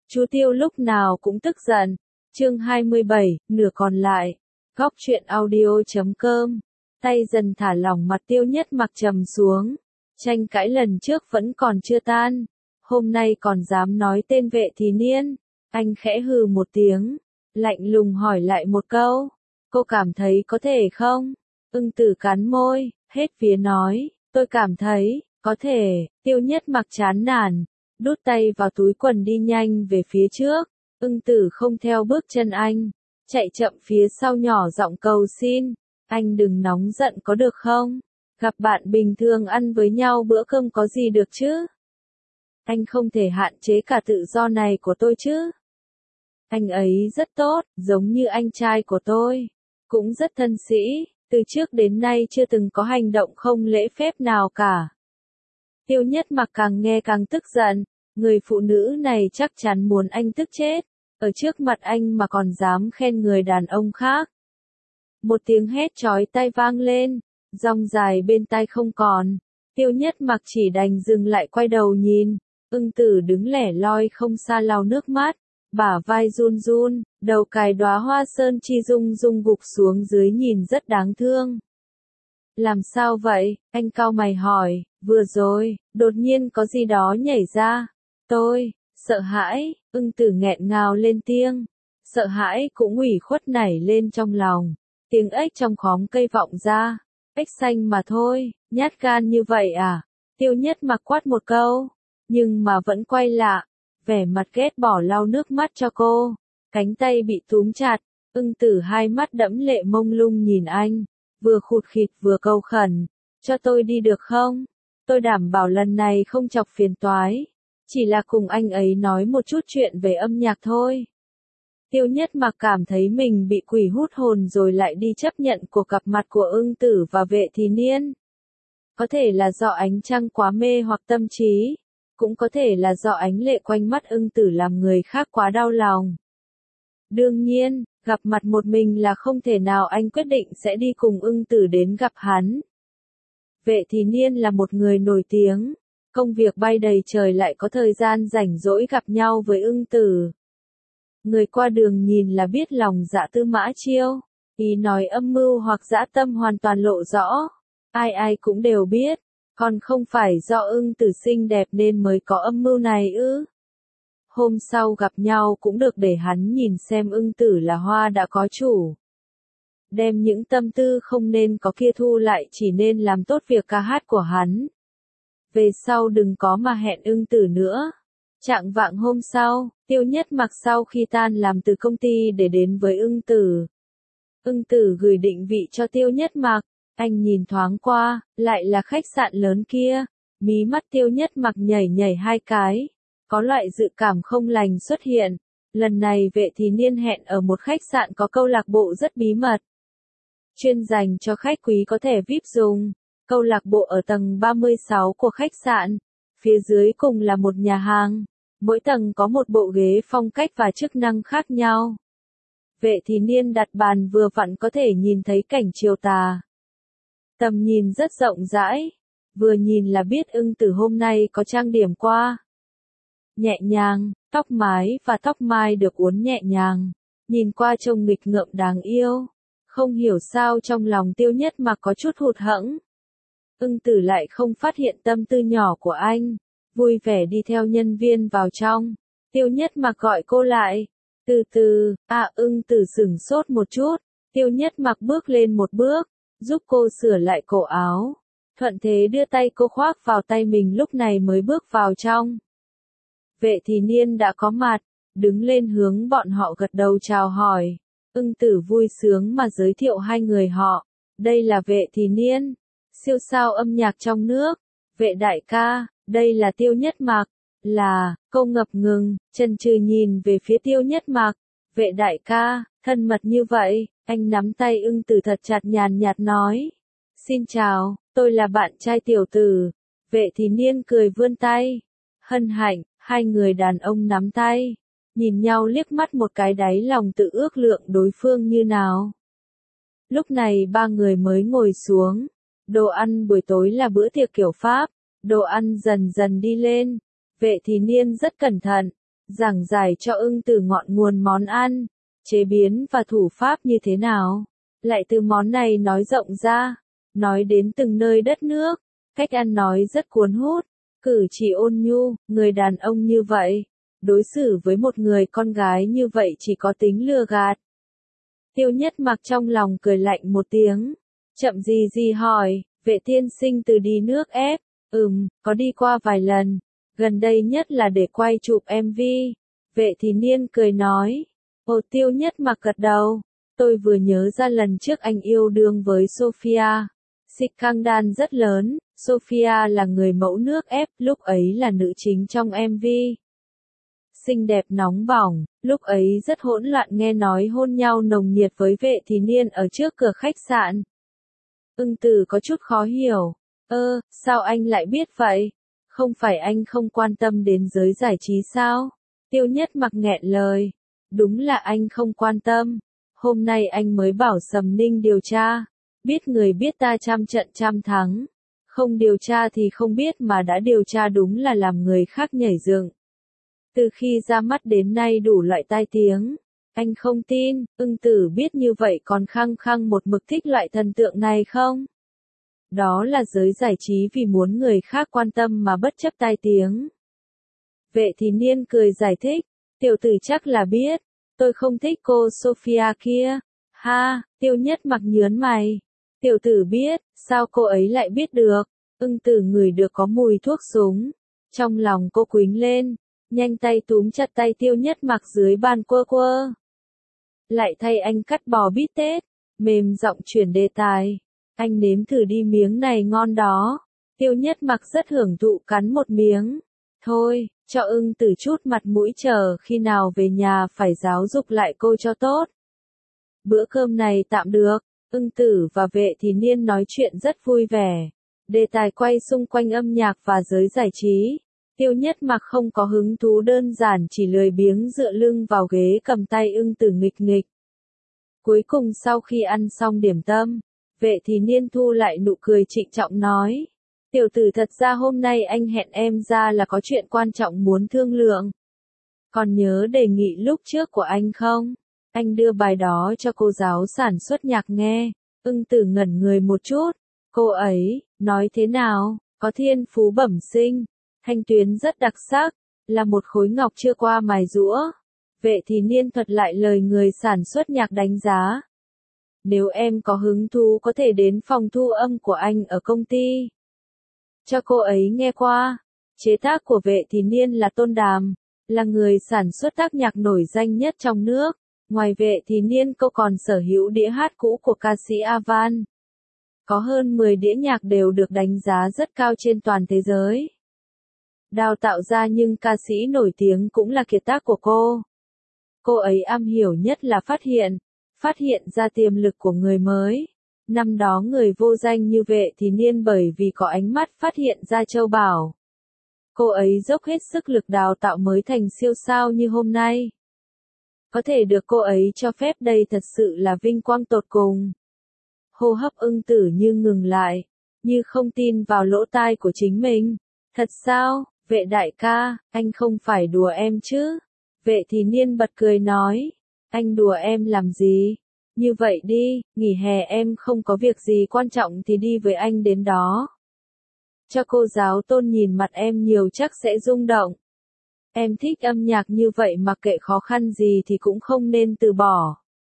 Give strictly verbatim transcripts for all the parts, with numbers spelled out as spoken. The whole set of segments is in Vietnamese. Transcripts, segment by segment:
Chú Tiêu lúc nào cũng tức giận. Chương hai mươi bảy, nửa còn lại. Góc truyện audio chấm com. Tay dần thả lỏng, mặt Tiêu Nhất Mặc trầm xuống. Tranh cãi lần trước vẫn còn chưa tan. Hôm nay còn dám nói tên Vệ Thì Niên. Anh khẽ hừ một tiếng, lạnh lùng hỏi lại một câu. Cô cảm thấy có thể không? Ưng Tử cắn môi, hết vía nói. Tôi cảm thấy, có thể. Tiêu Nhất Mặc chán nản, đút tay vào túi quần đi nhanh về phía trước. Ưng Tử không theo bước chân anh, chạy chậm phía sau nhỏ giọng cầu xin. Anh đừng nóng giận có được không? Gặp bạn bình thường ăn với nhau bữa cơm có gì được chứ? Anh không thể hạn chế cả tự do này của tôi chứ? Anh ấy rất tốt, giống như anh trai của tôi. Cũng rất thân sĩ, từ trước đến nay chưa từng có hành động không lễ phép nào cả. Tiêu Nhất Mặc càng nghe càng tức giận. Người phụ nữ này chắc chắn muốn anh tức chết. Ở trước mặt anh mà còn dám khen người đàn ông khác. Một tiếng hét chói tai vang lên, rong dài bên tai không còn. Tiêu Nhất Mặc chỉ đành dừng lại quay đầu nhìn. Ưng Tử đứng lẻ loi không xa lau nước mắt, bả vai run run, đầu cài đóa hoa sơn chi rung rung gục xuống dưới nhìn rất đáng thương. Làm sao vậy? Anh cau mày hỏi. Vừa rồi, đột nhiên có gì đó nhảy ra. Tôi, sợ hãi. Ưng Tử nghẹn ngào lên tiếng. Sợ hãi cũng ủy khuất nảy lên trong lòng. Tiếng ếch trong khóm cây vọng ra. Ếch xanh mà thôi, nhát gan như vậy à? Tiêu Nhất Mặc quát một câu, nhưng mà vẫn quay lại, vẻ mặt ghét bỏ lau nước mắt cho cô. Cánh tay bị túm chặt. Ưng Tử hai mắt đẫm lệ mông lung nhìn anh, vừa khụt khịt vừa cầu khẩn. Cho tôi đi được không? Tôi đảm bảo lần này không chọc phiền toái. Chỉ là cùng anh ấy nói một chút chuyện về âm nhạc thôi. Tiêu Nhất Mặc cảm thấy mình bị quỷ hút hồn rồi lại đi chấp nhận cuộc gặp mặt của Ưng Tử và Vệ Thì Niên. Có thể là do ánh trăng quá mê hoặc tâm trí. Cũng có thể là do ánh lệ quanh mắt Ưng Tử làm người khác quá đau lòng. Đương nhiên, gặp mặt một mình là không thể nào, anh quyết định sẽ đi cùng Ưng Tử đến gặp hắn. Vệ Thì Niên là một người nổi tiếng. Công việc bay đầy trời lại có thời gian rảnh rỗi gặp nhau với Ưng Tử. Người qua đường nhìn là biết lòng dạ Tư Mã Chiêu. Ý nói âm mưu hoặc dã tâm hoàn toàn lộ rõ. Ai ai cũng đều biết. Còn không phải do Ưng Tử xinh đẹp nên mới có âm mưu này ư? Hôm sau gặp nhau cũng được để hắn nhìn xem Ưng Tử là hoa đã có chủ. Đem những tâm tư không nên có kia thu lại, chỉ nên làm tốt việc ca hát của hắn. Về sau đừng có mà hẹn Ưng Tử nữa. Chạng vạng hôm sau, Tiêu Nhất Mặc sau khi tan làm từ công ty để đến với Ưng Tử. Ưng Tử gửi định vị cho Tiêu Nhất Mặc. Anh nhìn thoáng qua, lại là khách sạn lớn kia. Mí mắt Tiêu Nhất Mặc nhảy nhảy hai cái. Có loại dự cảm không lành xuất hiện. Lần này Vệ Thì Niên hẹn ở một khách sạn có câu lạc bộ rất bí mật. Chuyên dành cho khách quý có thể vi ai pi dùng. Câu lạc bộ ở tầng ba mươi sáu của khách sạn. Phía dưới cùng là một nhà hàng. Mỗi tầng có một bộ ghế phong cách và chức năng khác nhau. Vệ Thì Niên đặt bàn vừa vặn có thể nhìn thấy cảnh chiều tà. Tầm nhìn rất rộng rãi. Vừa nhìn là biết Ưng Tử hôm nay có trang điểm qua. Nhẹ nhàng, tóc mái và tóc mai được uốn nhẹ nhàng. Nhìn qua trông nghịch ngợm đáng yêu. Không hiểu sao trong lòng Tiêu Nhất Mặc có chút hụt hẫng. Ưng Tử lại không phát hiện tâm tư nhỏ của anh. Vui vẻ đi theo nhân viên vào trong. Tiêu Nhất Mặc gọi cô lại. Từ từ, à Ưng Tử sửng sốt một chút. Tiêu Nhất Mặc bước lên một bước, giúp cô sửa lại cổ áo. Thuận thế đưa tay cô khoác vào tay mình, lúc này mới bước vào trong. Vệ Thì Niên đã có mặt, đứng lên hướng bọn họ gật đầu chào hỏi. Ưng Tử vui sướng mà giới thiệu hai người họ. Đây là Vệ Thì Niên, siêu sao âm nhạc trong nước. Vệ đại ca, đây là Tiêu Nhất Mặc. Là, cô ngập ngừng, chần chừ nhìn về phía Tiêu Nhất Mặc. Vệ đại ca, thân mật như vậy. Anh nắm tay Ưng Tử thật chặt, nhàn nhạt nói. Xin chào, tôi là bạn trai tiểu tử. Vệ Thì Niên cười vươn tay. Hân hạnh, hai người đàn ông nắm tay. Nhìn nhau liếc mắt một cái, đáy lòng tự ước lượng đối phương như nào. Lúc này ba người mới ngồi xuống. Đồ ăn buổi tối là bữa tiệc kiểu Pháp. Đồ ăn dần dần đi lên. Vệ Thì Niên rất cẩn thận. giảng giải cho ưng tử ngọn nguồn món ăn, chế biến và thủ pháp như thế nào. Lại từ món này nói rộng ra, nói đến từng nơi đất nước, cách ăn nói rất cuốn hút, cử chỉ ôn nhu, người đàn ông như vậy, đối xử với một người con gái như vậy chỉ có tính lừa gạt. Tiêu Nhất Mặc trong lòng cười lạnh một tiếng, chậm gì gì hỏi, vệ tiên sinh từ đi nước ép, ừm, có đi qua vài lần, gần đây nhất là để quay chụp em vê. Vệ Thì Niên cười nói, ồ. Tiêu Nhất Mặc gật đầu, tôi vừa nhớ ra lần trước anh yêu đương với Sophia. Scandal rất lớn, Sophia là người mẫu nước ép, lúc ấy là nữ chính trong em vê. Xinh đẹp nóng bỏng, lúc ấy rất hỗn loạn nghe nói hôn nhau nồng nhiệt với Vệ Thì Niên ở trước cửa khách sạn. Ưng Tử có chút khó hiểu, ơ, sao anh lại biết vậy? Không phải anh không quan tâm đến giới giải trí sao? Tiêu Nhất Mặc nghẹn lời, đúng là anh không quan tâm. Hôm nay anh mới bảo Sầm Ninh điều tra, biết người biết ta trăm trận trăm thắng. Không điều tra thì không biết mà đã điều tra đúng là làm người khác nhảy dựng. Từ khi ra mắt đến nay đủ loại tai tiếng. Anh không tin, Ưng Tử biết như vậy còn khăng khăng một mực thích loại thần tượng này không? Đó là giới giải trí vì muốn người khác quan tâm mà bất chấp tai tiếng. Vệ Thì Niên cười giải thích, tiểu tử chắc là biết, tôi không thích cô Sophia kia. Ha, Tiêu Nhất Mặc nhớn mày. Tiểu tử biết, sao cô ấy lại biết được? Ưng Tử ngửi được có mùi thuốc súng. Trong lòng cô quýnh lên, nhanh tay túm chặt tay Tiêu Nhất Mặc dưới bàn quơ quơ. Lại thay anh cắt bò bít tết, mềm giọng chuyển đề tài. Anh nếm thử đi miếng này ngon đó. Tiêu Nhất Mặc rất hưởng thụ cắn một miếng. Thôi, cho Ưng Tử chút mặt mũi, chờ khi nào về nhà phải giáo dục lại cô cho tốt. Bữa cơm này tạm được, Ưng Tử và Vệ Thì Niên nói chuyện rất vui vẻ. Đề tài quay xung quanh âm nhạc và giới giải trí. Tiêu Nhất Mặc không có hứng thú, đơn giản chỉ lười biếng dựa lưng vào ghế cầm tay Ưng Tử nghịch nghịch. Cuối cùng sau khi ăn xong điểm tâm, Vệ Thì Niên thu lại nụ cười trịnh trọng nói. Tiểu tử, thật ra hôm nay anh hẹn em ra là có chuyện quan trọng muốn thương lượng. Còn nhớ đề nghị lúc trước của anh không? Anh đưa bài đó cho cô giáo sản xuất nhạc nghe. Ưng Tử ngẩn người một chút. Cô ấy, nói thế nào? Có thiên phú bẩm sinh, thanh tuyến rất đặc sắc, là một khối ngọc chưa qua mài giũa. Vệ Thì Niên thuật lại lời người sản xuất nhạc đánh giá. Nếu em có hứng thú có thể đến phòng thu âm của anh ở công ty. Cho cô ấy nghe qua. Chế tác của Vệ Thì Niên là Tôn Đàm, là người sản xuất tác nhạc nổi danh nhất trong nước. Ngoài Vệ Thì Niên, cô còn sở hữu đĩa hát cũ của ca sĩ Avan. Có hơn mười đĩa nhạc đều được đánh giá rất cao trên toàn thế giới. Đào tạo ra nhưng ca sĩ nổi tiếng cũng là kiệt tác của cô. Cô ấy am hiểu nhất là phát hiện, phát hiện ra tiềm lực của người mới. Năm đó người vô danh như Vệ Thì Niên bởi vì có ánh mắt phát hiện ra châu báu. Cô ấy dốc hết sức lực đào tạo mới thành siêu sao như hôm nay. Có thể được cô ấy cho phép đây thật sự là vinh quang tột cùng. Hô hấp Ưng Tử như ngừng lại, như không tin vào lỗ tai của chính mình. Thật sao, Vệ đại ca, anh không phải đùa em chứ? Vệ Thì Niên bật cười nói, anh đùa em làm gì? Như vậy đi, nghỉ hè em không có việc gì quan trọng thì đi với anh đến đó. Cho cô giáo Tôn nhìn mặt em nhiều chắc sẽ rung động. Em thích âm nhạc như vậy, mặc kệ khó khăn gì thì cũng không nên từ bỏ.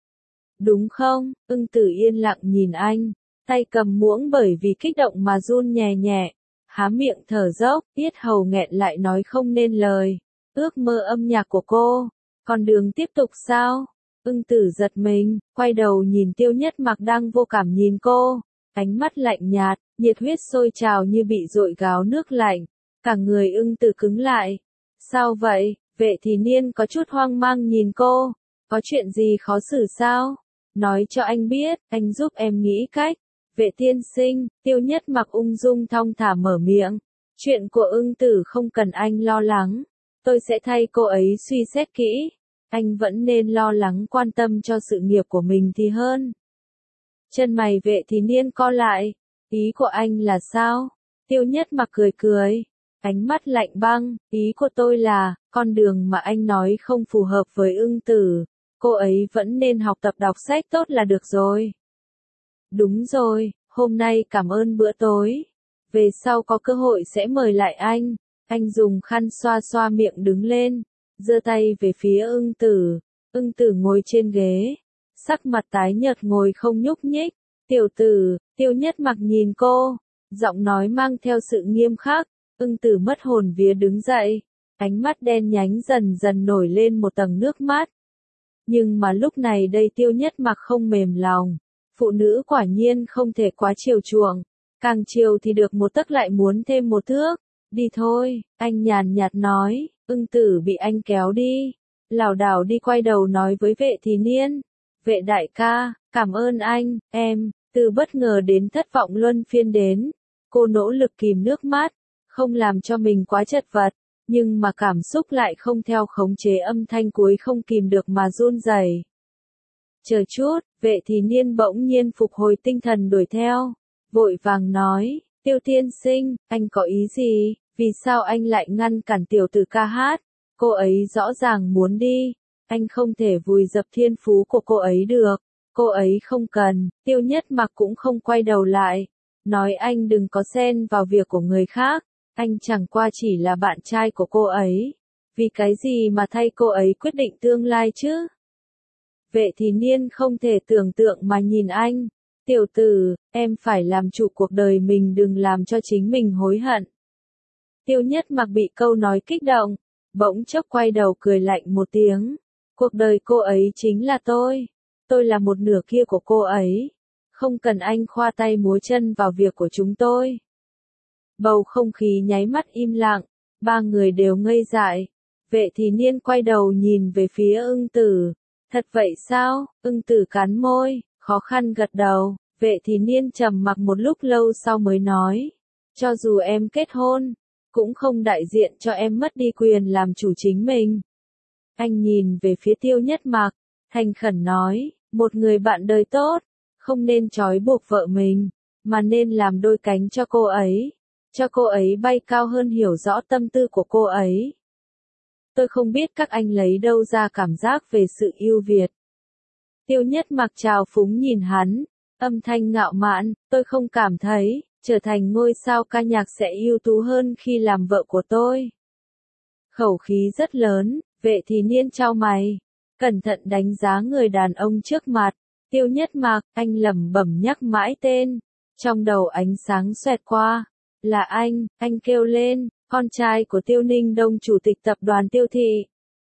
Đúng không? Ưng Tử yên lặng nhìn anh, tay cầm muỗng bởi vì kích động mà run nhẹ nhẹ, há miệng thở dốc, yết hầu nghẹn lại nói không nên lời. Ước mơ âm nhạc của cô, còn đường tiếp tục sao? Ưng Tử giật mình, quay đầu nhìn Tiêu Nhất Mặc đang vô cảm nhìn cô, ánh mắt lạnh nhạt, nhiệt huyết sôi trào như bị dội gáo nước lạnh, cả người Ưng Tử cứng lại. Sao vậy? Vệ Thì Niên có chút hoang mang nhìn cô, có chuyện gì khó xử sao? Nói cho anh biết, anh giúp em nghĩ cách. Vệ tiên sinh, Tiêu Nhất Mặc ung dung thong thả mở miệng. Chuyện của Ưng Tử không cần anh lo lắng, tôi sẽ thay cô ấy suy xét kỹ. Anh vẫn nên lo lắng quan tâm cho sự nghiệp của mình thì hơn. Chân mày Vệ Thì Niên co lại, ý của anh là sao? Tiêu Nhất Mặc cười cười, ánh mắt lạnh băng, ý của tôi là, con đường mà anh nói không phù hợp với Ưng Tử, cô ấy vẫn nên học tập đọc sách tốt là được rồi. Đúng rồi, hôm nay cảm ơn bữa tối. Về sau có cơ hội sẽ mời lại anh. Anh dùng khăn xoa xoa miệng đứng lên, giơ tay về phía Ưng Tử. Ưng Tử ngồi trên ghế, sắc mặt tái nhợt ngồi không nhúc nhích. Tiểu Tử, Tiêu Nhất Mặc nhìn cô, giọng nói mang theo sự nghiêm khắc. Ưng Tử mất hồn vía đứng dậy, ánh mắt đen nhánh dần dần nổi lên một tầng nước mắt. Nhưng mà lúc này đây Tiêu Nhất Mặc không mềm lòng. Phụ nữ quả nhiên không thể quá chiều chuộng, càng chiều thì được một tấc lại muốn thêm một thước. Đi thôi, anh nhàn nhạt nói. Ưng Tử bị anh kéo đi, lảo đảo đi quay đầu nói với Vệ Thì Niên. Vệ đại ca, cảm ơn anh, em, từ bất ngờ đến thất vọng luân phiên đến. Cô nỗ lực kìm nước mắt, không làm cho mình quá chật vật, nhưng mà cảm xúc lại không theo khống chế, âm thanh cuối không kìm được mà run rẩy. Chờ chút, Vệ Thì Niên bỗng nhiên phục hồi tinh thần đuổi theo, vội vàng nói, Tiêu tiên sinh, anh có ý gì, vì sao anh lại ngăn cản tiểu tử ca hát, cô ấy rõ ràng muốn đi, anh không thể vùi dập thiên phú của cô ấy được, cô ấy không cần. Tiêu Nhất Mặc cũng không quay đầu lại, nói anh đừng có xen vào việc của người khác, anh chẳng qua chỉ là bạn trai của cô ấy, vì cái gì mà thay cô ấy quyết định tương lai chứ. Vệ Thì Niên không thể tưởng tượng mà nhìn anh. Tiểu tử, em phải làm chủ cuộc đời mình, đừng làm cho chính mình hối hận. Tiêu Nhất Mặc bị câu nói kích động, bỗng chốc quay đầu cười lạnh một tiếng. Cuộc đời cô ấy chính là tôi. Tôi là một nửa kia của cô ấy. Không cần anh khoa tay múa chân vào việc của chúng tôi. Bầu không khí nháy mắt im lặng, ba người đều ngây dại. Vệ Thì Niên quay đầu nhìn về phía Ưng Tử. Thật vậy sao? Ưng Tử cắn môi, khó khăn gật đầu. Vệ Thì Niên trầm mặc một lúc lâu sau mới nói. Cho dù em kết hôn, cũng không đại diện cho em mất đi quyền làm chủ chính mình. Anh nhìn về phía Tiêu Nhất Mặc, thành khẩn nói, một người bạn đời tốt, không nên trói buộc vợ mình, mà nên làm đôi cánh cho cô ấy, cho cô ấy bay cao hơn, hiểu rõ tâm tư của cô ấy. Tôi không biết các anh lấy đâu ra cảm giác về sự ưu việt. Tiêu Nhất Mặc trào phúng nhìn hắn, âm thanh ngạo mạn, tôi không cảm thấy, trở thành ngôi sao ca nhạc sẽ ưu tú hơn khi làm vợ của tôi. Khẩu khí rất lớn, Vệ Thì Niên chau mày, cẩn thận đánh giá người đàn ông trước mặt. Tiêu Nhất Mặc, anh lẩm bẩm nhắc mãi tên, trong đầu ánh sáng xoẹt qua. Là anh, anh kêu lên, con trai của Tiêu Ninh Đông, chủ tịch tập đoàn Tiêu Thị,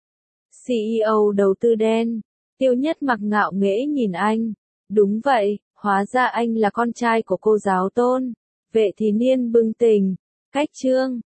xê e ô đầu tư đen. Tiêu Nhất Mặc ngạo nghễ nhìn anh. Đúng vậy, hóa ra anh là con trai của cô giáo Tôn. Vệ Thì Niên bừng tỉnh. Cách chương